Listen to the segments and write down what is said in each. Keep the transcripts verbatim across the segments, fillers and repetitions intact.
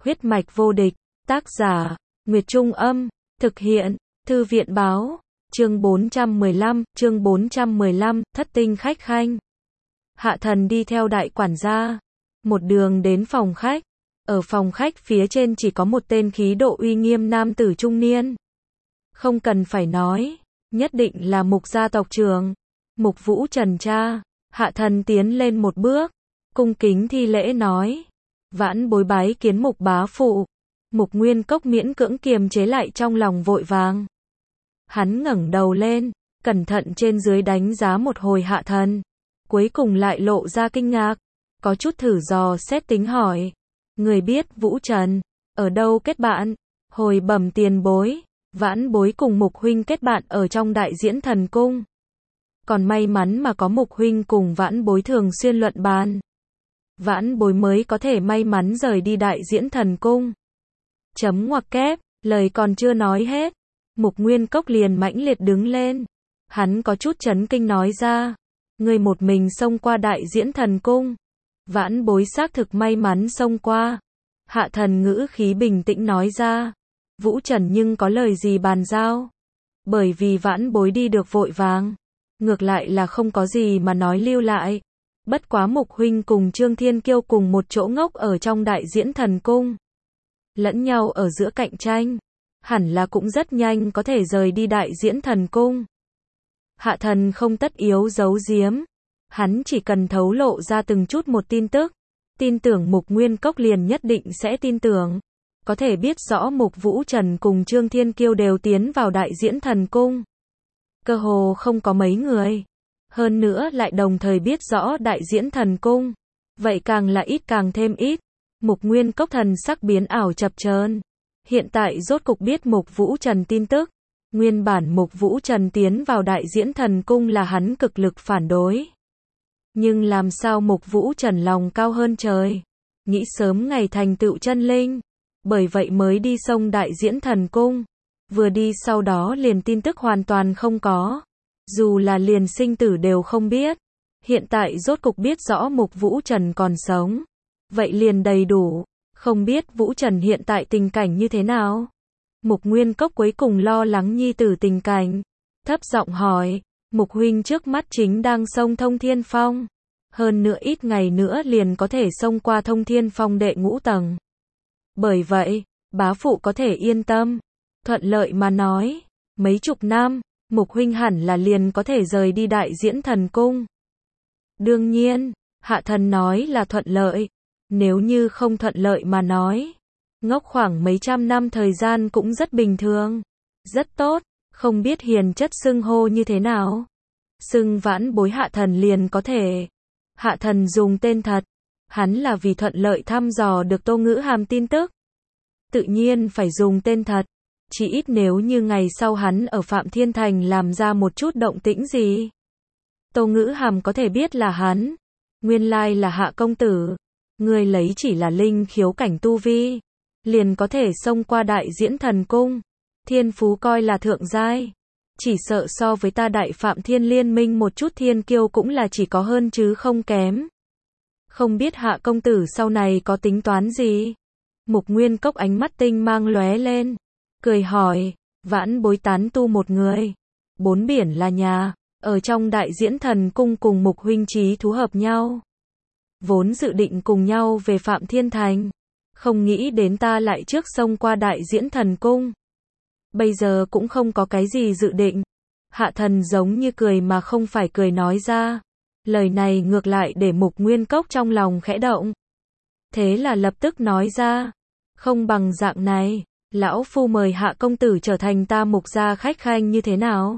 Huyết mạch vô địch, tác giả, Nguyệt Trung Âm, thực hiện, Thư viện Báo, chương bốn trăm mười lăm, chương bốn trăm mười lăm, thất tinh khách khanh. Hạ Thần đi theo đại quản gia, một đường đến phòng khách. Ở phòng khách phía trên chỉ có một tên khí độ uy nghiêm nam tử trung niên. Không cần phải nói, nhất định là Mục gia tộc trưởng, Mục Vũ Trần cha. Hạ Thần tiến lên một bước, cung kính thi lễ nói: Vãn bối bái kiến Mục bá phụ. Mục Nguyên Cốc miễn cưỡng kiềm chế lại trong lòng vội vàng. Hắn ngẩng đầu lên, cẩn thận trên dưới đánh giá một hồi Hạ Thần, cuối cùng lại lộ ra kinh ngạc, có chút thử dò xét tính hỏi: Người biết Vũ Trần ở đâu kết bạn? Hồi bẩm tiền bối, vãn bối cùng Mục huynh kết bạn ở trong Đại Diễn Thần Cung. Còn may mắn mà có Mục huynh cùng vãn bối thường xuyên luận bàn, vãn bối mới có thể may mắn rời đi Đại Diễn Thần Cung. Chấm ngoặc kép, lời còn chưa nói hết, Mục Nguyên Cốc liền mãnh liệt đứng lên. Hắn có chút chấn kinh nói ra: Người một mình xông qua Đại Diễn Thần Cung. Vãn bối xác thực may mắn xông qua. Hạ Thần ngữ khí bình tĩnh nói ra: Vũ Trần nhưng có lời gì bàn giao? Bởi vì vãn bối đi được vội vàng, ngược lại là không có gì mà nói lưu lại. Bất quá Mục huynh cùng Trương Thiên Kiêu cùng một chỗ ngốc ở trong Đại Diễn Thần Cung, lẫn nhau ở giữa cạnh tranh, hẳn là cũng rất nhanh có thể rời đi Đại Diễn Thần Cung. Hạ Thần không tất yếu giấu giếm, hắn chỉ cần thấu lộ ra từng chút một tin tức, tin tưởng Mục Nguyên Cốc liền nhất định sẽ tin tưởng. Có thể biết rõ Mục Vũ Trần cùng Trương Thiên Kiêu đều tiến vào Đại Diễn Thần Cung, cơ hồ không có mấy người. Hơn nữa lại đồng thời biết rõ Đại Diễn Thần Cung, vậy càng là ít càng thêm ít. Mục Nguyên Cốc thần sắc biến ảo chập chờn. Hiện tại rốt cục biết Mục Vũ Trần tin tức. Nguyên bản Mục Vũ Trần tiến vào Đại Diễn Thần Cung là hắn cực lực phản đối. Nhưng làm sao Mục Vũ Trần lòng cao hơn trời, nghĩ sớm ngày thành tựu chân linh, bởi vậy mới đi xông Đại Diễn Thần Cung. Vừa đi sau đó liền tin tức hoàn toàn không có, dù là liền sinh tử đều không biết. Hiện tại rốt cục biết rõ Mục Vũ Trần còn sống, vậy liền đầy đủ. Không biết Vũ Trần hiện tại tình cảnh như thế nào? Mục Nguyên Cốc cuối cùng lo lắng nhi tử tình cảnh, thấp giọng hỏi: Mục huynh trước mắt chính đang xông Thông Thiên Phong, hơn nữa ít ngày nữa liền có thể xông qua Thông Thiên Phong đệ ngũ tầng. Bởi vậy, bá phụ có thể yên tâm. Thuận lợi mà nói, mấy chục năm, Mục huynh hẳn là liền có thể rời đi Đại Diễn Thần Cung. Đương nhiên, Hạ Thần nói là thuận lợi. Nếu như không thuận lợi mà nói, ngốc khoảng mấy trăm năm thời gian cũng rất bình thường. Rất tốt, không biết hiền chất xưng hô như thế nào? Xưng vãn bối Hạ Thần liền có thể. Hạ Thần dùng tên thật, hắn là vì thuận lợi thăm dò được Tô Ngữ Hàm tin tức, tự nhiên phải dùng tên thật. Chỉ ít nếu như ngày sau hắn ở Phạm Thiên Thành làm ra một chút động tĩnh gì, Tô Ngữ Hàm có thể biết là hắn. Nguyên lai là Hạ công tử, người lấy chỉ là linh khiếu cảnh tu vi, liền có thể xông qua Đại Diễn Thần Cung. Thiên phú coi là thượng giai, chỉ sợ so với ta Đại Phạm Thiên Liên Minh một chút thiên kiêu cũng là chỉ có hơn chứ không kém. Không biết Hạ công tử sau này có tính toán gì? Mục Nguyên Cốc ánh mắt tinh mang lóe lên, cười hỏi: Vãn bối tán tu một người, bốn biển là nhà, ở trong Đại Diễn Thần Cung cùng Mục huynh chí thú hợp nhau, vốn dự định cùng nhau về Phạm Thiên Thành, không nghĩ đến ta lại trước xông qua Đại Diễn Thần Cung. Bây giờ cũng không có cái gì dự định. Hạ Thần giống như cười mà không phải cười nói ra. Lời này ngược lại để Mục Nguyên Cốc trong lòng khẽ động. Thế là lập tức nói ra: Không bằng dạng này, lão phu mời Hạ công tử trở thành ta Mục gia khách khanh như thế nào?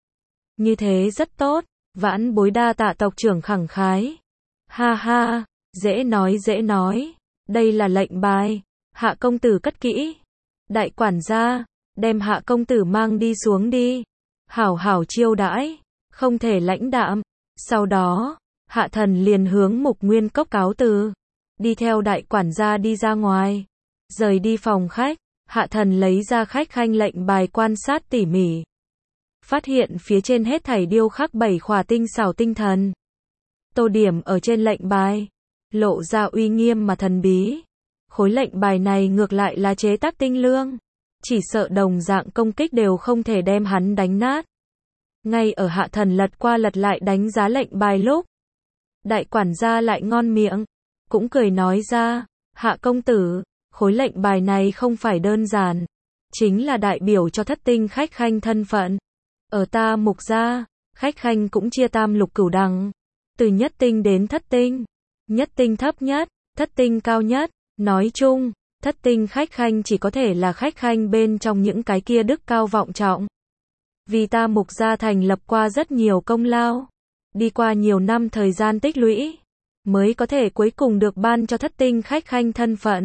Như thế rất tốt, vãn bối đa tạ tộc trưởng khẳng khái. Ha ha, dễ nói dễ nói, đây là lệnh bài, Hạ công tử cất kỹ. Đại quản gia, đem Hạ công tử mang đi xuống đi, hảo hảo chiêu đãi, không thể lãnh đạm. Sau đó, Hạ Thần liền hướng Mục Nguyên Cốc cáo từ, đi theo đại quản gia đi ra ngoài. Rời đi phòng khách, Hạ Thần lấy ra khách khanh lệnh bài quan sát tỉ mỉ, phát hiện phía trên hết thảy điêu khắc bảy khỏa tinh xảo tinh thần. Tô điểm ở trên lệnh bài, lộ ra uy nghiêm mà thần bí. khối lệnh bài này ngược lại là chế tác tinh lương. Chỉ sợ đồng dạng công kích đều không thể đem hắn đánh nát. Ngay ở Hạ Thần lật qua lật lại đánh giá lệnh bài lúc, đại quản gia lại ngon miệng, cũng cười nói ra, Hạ công tử, khối lệnh bài này không phải đơn giản, chính là đại biểu cho thất tinh khách khanh thân phận. Ở ta Mục gia, khách khanh cũng chia tam lục cửu đẳng, từ nhất tinh đến thất tinh, nhất tinh thấp nhất, thất tinh cao nhất, nói chung, thất tinh khách khanh chỉ có thể là khách khanh bên trong những cái kia đức cao vọng trọng. Vì ta Mục gia thành lập qua rất nhiều công lao, đi qua nhiều năm thời gian tích lũy, mới có thể cuối cùng được ban cho thất tinh khách khanh thân phận.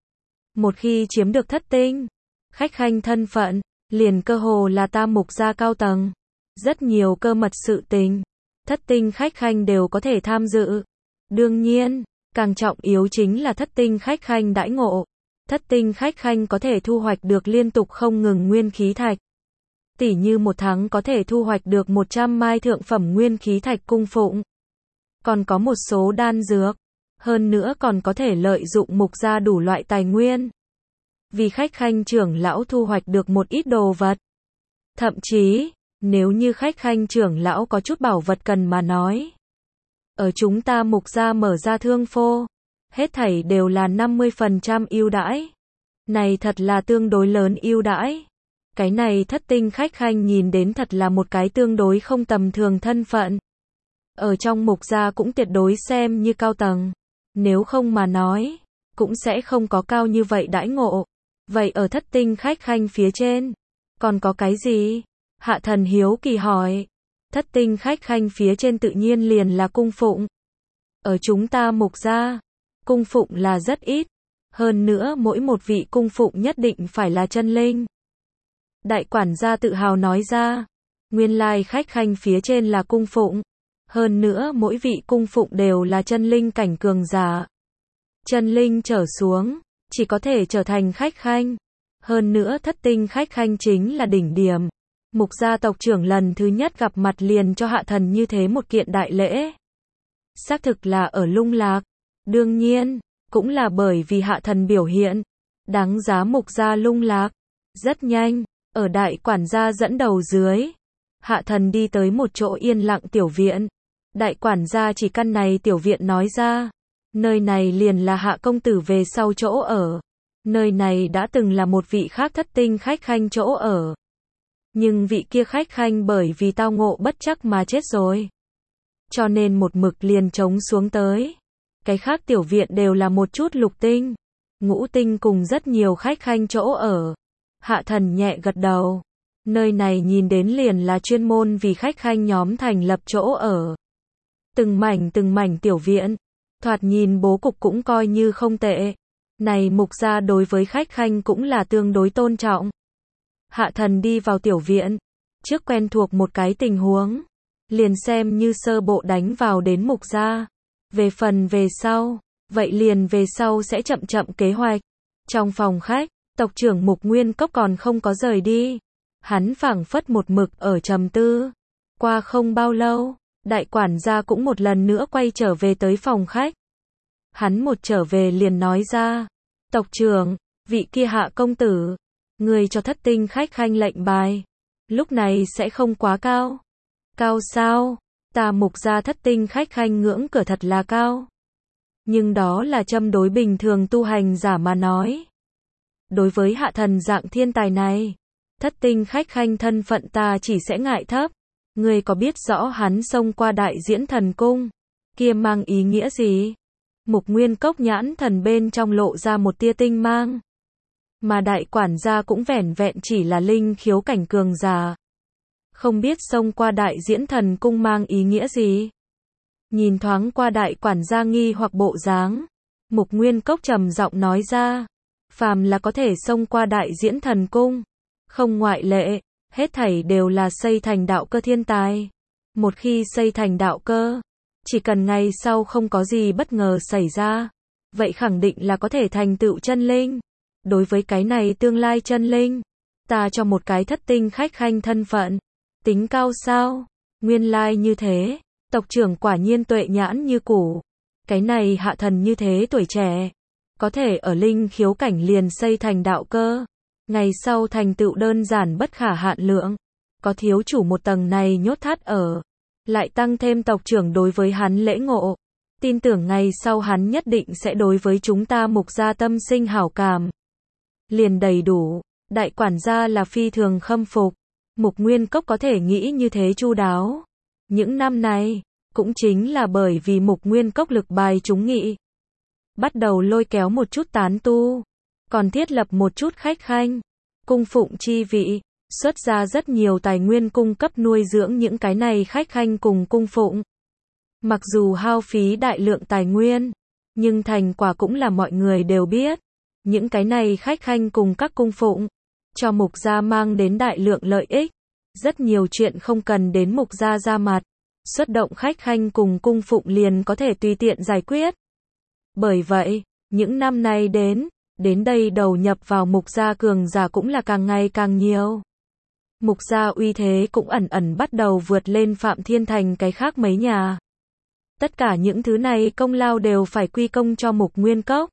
Một khi chiếm được thất tinh khách khanh thân phận, liền cơ hồ là ta Mục gia cao tầng. Rất nhiều cơ mật sự tình, thất tinh khách khanh đều có thể tham dự. Đương nhiên, càng trọng yếu chính là thất tinh khách khanh đãi ngộ. Thất tinh khách khanh có thể thu hoạch được liên tục không ngừng nguyên khí thạch. Tỉ như một tháng có thể thu hoạch được một trăm mai thượng phẩm nguyên khí thạch cung phụng. Còn có một số đan dược. Hơn nữa còn có thể lợi dụng Mục gia đủ loại tài nguyên. Vì khách khanh trưởng lão thu hoạch được một ít đồ vật. Thậm chí, nếu như khách khanh trưởng lão có chút bảo vật cần mà nói, ở chúng ta Mục gia mở ra thương phô, hết thảy đều là năm mươi phần trăm ưu đãi. Này thật là tương đối lớn ưu đãi. Cái này thất tinh khách khanh nhìn đến thật là một cái tương đối không tầm thường thân phận. Ở trong Mục gia cũng tuyệt đối xem như cao tầng. Nếu không mà nói, cũng sẽ không có cao như vậy đãi ngộ. Vậy ở thất tinh khách khanh phía trên, còn có cái gì? Hạ Thần hiếu kỳ hỏi. Thất tinh khách khanh phía trên tự nhiên liền là cung phụng. Ở chúng ta Mục gia, cung phụng là rất ít. Hơn nữa mỗi một vị cung phụng nhất định phải là chân linh. Đại quản gia tự hào nói ra. Nguyên lai khách khanh phía trên là cung phụng. Hơn nữa mỗi vị cung phụng đều là chân linh cảnh cường giả. Chân linh trở xuống, chỉ có thể trở thành khách khanh. Hơn nữa thất tinh khách khanh chính là đỉnh điểm. Mục gia tộc trưởng lần thứ nhất gặp mặt liền cho Hạ Thần như thế một kiện đại lễ. Xác thực là ở lung lạc. Đương nhiên, cũng là bởi vì Hạ Thần biểu hiện. Đáng giá Mục gia lung lạc. Rất nhanh, ở đại quản gia dẫn đầu dưới, Hạ Thần đi tới một chỗ yên lặng tiểu viện. Đại quản gia chỉ căn này tiểu viện nói ra. Nơi này liền là Hạ công tử về sau chỗ ở. Nơi này đã từng là một vị khác thất tinh khách khanh chỗ ở. Nhưng vị kia khách khanh bởi vì tao ngộ bất trắc mà chết rồi. Cho nên một mực liền trống xuống tới. Cái khác tiểu viện đều là một chút lục tinh, ngũ tinh cùng rất nhiều khách khanh chỗ ở. Hạ Thần nhẹ gật đầu. Nơi này nhìn đến liền là chuyên môn vì khách khanh nhóm thành lập chỗ ở. Từng mảnh từng mảnh tiểu viện. Thoạt nhìn bố cục cũng coi như không tệ. Này Mục gia đối với khách khanh cũng là tương đối tôn trọng. Hạ Thần đi vào tiểu viện. Trước quen thuộc một cái tình huống. Liền xem như sơ bộ đánh vào đến Mục gia. Về phần về sau. Vậy liền về sau sẽ chậm chậm kế hoạch. Trong phòng khách, tộc trưởng Mục Nguyên Cốc còn không có rời đi. Hắn phảng phất một mực ở trầm tư. Qua không bao lâu, đại quản gia cũng một lần nữa quay trở về tới phòng khách. Hắn một trở về liền nói ra. Tộc trưởng, vị kia Hạ công tử, người cho thất tinh khách khanh lệnh bài. Lúc này sẽ không quá cao. Cao sao? Ta Mục gia thất tinh khách khanh ngưỡng cửa thật là cao. Nhưng đó là châm đối bình thường tu hành giả mà nói. Đối với Hạ Thần dạng thiên tài này, thất tinh khách khanh thân phận ta chỉ sẽ ngại thấp. Ngươi có biết rõ hắn xông qua đại diễn thần cung, kia mang ý nghĩa gì? Mục Nguyên Cốc nhãn thần bên trong lộ ra một tia tinh mang. Mà đại quản gia cũng vẻn vẹn chỉ là linh khiếu cảnh cường giả. Không biết xông qua đại diễn thần cung mang ý nghĩa gì? Nhìn thoáng qua đại quản gia nghi hoặc bộ dáng, Mục Nguyên Cốc trầm giọng nói ra. Phàm là có thể xông qua đại diễn thần cung, không ngoại lệ, hết thảy đều là xây thành đạo cơ thiên tài. Một khi xây thành đạo cơ, chỉ cần ngày sau không có gì bất ngờ xảy ra, vậy khẳng định là có thể thành tựu chân linh. Đối với cái này tương lai chân linh, ta cho một cái thất tinh khách khanh thân phận, tính cao sao? Nguyên lai như thế, tộc trưởng quả nhiên tuệ nhãn như củ. Cái này Hạ Thần như thế tuổi trẻ, có thể ở linh khiếu cảnh liền xây thành đạo cơ. Ngày sau thành tựu đơn giản bất khả hạn lượng. Có thiếu chủ một tầng này nhốt thắt ở. Lại tăng thêm tộc trưởng đối với hắn lễ ngộ. Tin tưởng ngày sau hắn nhất định sẽ đối với chúng ta Mục gia tâm sinh hảo cảm. Liền đầy đủ. Đại quản gia là phi thường khâm phục. Mục Nguyên Cốc có thể nghĩ như thế chu đáo. Những năm này, cũng chính là bởi vì Mục Nguyên Cốc lực bài chúng nghị. Bắt đầu lôi kéo một chút tán tu. Còn thiết lập một chút khách khanh. Cung phụng chi vị. Xuất ra rất nhiều tài nguyên cung cấp nuôi dưỡng những cái này khách khanh cùng cung phụng. Mặc dù hao phí đại lượng tài nguyên, nhưng thành quả cũng là mọi người đều biết. Những cái này khách khanh cùng các cung phụng, cho Mục gia mang đến đại lượng lợi ích. Rất nhiều chuyện không cần đến Mục gia ra mặt. Xuất động khách khanh cùng cung phụng liền có thể tùy tiện giải quyết. Bởi vậy, những năm nay đến, đến đây đầu nhập vào Mục gia cường giả cũng là càng ngày càng nhiều. Mục gia uy thế cũng ẩn ẩn bắt đầu vượt lên Phạm Thiên Thành cái khác mấy nhà. Tất cả những thứ này công lao đều phải quy công cho Mục Nguyên Cốc.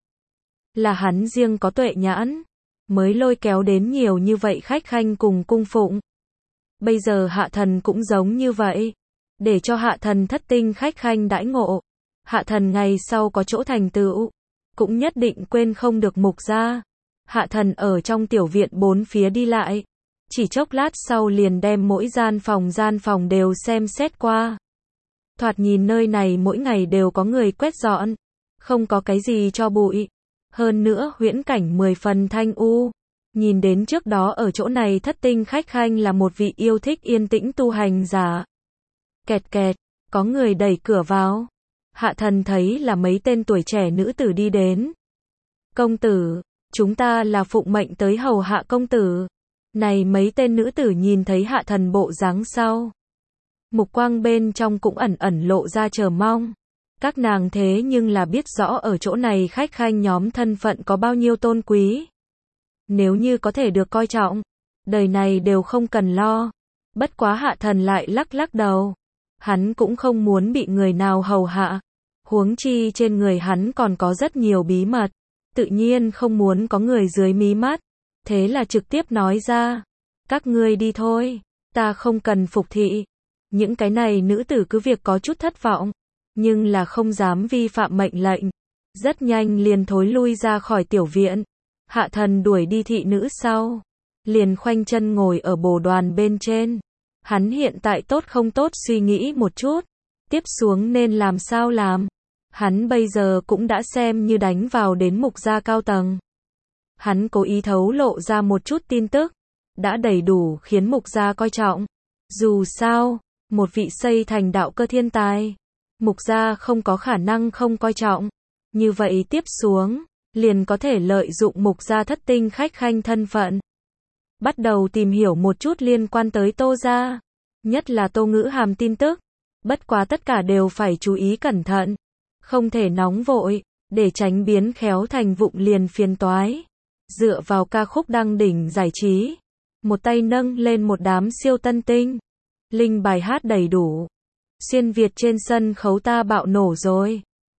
Là hắn riêng có tuệ nhãn, mới lôi kéo đến nhiều như vậy khách khanh cùng cung phụng. Bây giờ Hạ Thần cũng giống như vậy. Để cho Hạ Thần thất tinh khách khanh đãi ngộ. Hạ Thần ngày sau có chỗ thành tựu, cũng nhất định quên không được Mục gia. Hạ Thần ở trong tiểu viện bốn phía đi lại. Chỉ chốc lát sau liền đem mỗi gian phòng gian phòng đều xem xét qua. Thoạt nhìn nơi này mỗi ngày đều có người quét dọn. Không có cái gì cho bụi. Hơn nữa huyễn cảnh mười phần thanh u. Nhìn đến trước đó ở chỗ này thất tinh khách khanh là một vị yêu thích yên tĩnh tu hành giả. Kẹt kẹt, có người đẩy cửa vào. Hạ Thần thấy là mấy tên tuổi trẻ nữ tử đi đến. Công tử, chúng ta là phụng mệnh tới hầu hạ công tử. Này mấy tên nữ tử nhìn thấy Hạ Thần bộ dáng sau. Mục quang bên trong cũng ẩn ẩn lộ ra chờ mong. Các nàng thế nhưng là biết rõ ở chỗ này khách khanh nhóm thân phận có bao nhiêu tôn quý. Nếu như có thể được coi trọng, đời này đều không cần lo. Bất quá Hạ Thần lại lắc lắc đầu. Hắn cũng không muốn bị người nào hầu hạ. Huống chi trên người hắn còn có rất nhiều bí mật. Tự nhiên không muốn có người dưới mí mắt. Thế là trực tiếp nói ra. Các ngươi đi thôi. Ta không cần phục thị. Những cái này nữ tử cứ việc có chút thất vọng. Nhưng là không dám vi phạm mệnh lệnh. Rất nhanh liền thối lui ra khỏi tiểu viện. Hạ Thần đuổi đi thị nữ sau. Liền khoanh chân ngồi ở bồ đoàn bên trên. Hắn hiện tại tốt không tốt suy nghĩ một chút. Tiếp xuống nên làm sao làm. Hắn bây giờ cũng đã xem như đánh vào đến Mục gia cao tầng. Hắn cố ý thấu lộ ra một chút tin tức. Đã đầy đủ khiến Mục gia coi trọng. Dù sao, một vị xây thành đạo cơ thiên tài. Mục gia không có khả năng không coi trọng. Như vậy tiếp xuống, liền có thể lợi dụng Mục gia thất tinh khách khanh thân phận. Bắt đầu tìm hiểu một chút liên quan tới Tô gia. Nhất là Tô Ngữ Hàm tin tức. Bất quá tất cả đều phải chú ý cẩn thận. Không thể nóng vội, để tránh biến khéo thành vụng liền phiền toái. Dựa vào ca khúc đăng đỉnh giải trí. Một tay nâng lên một đám siêu tân tinh. Linh bài hát đầy đủ. Xuyên Việt trên sân khấu ta bạo nổ rồi.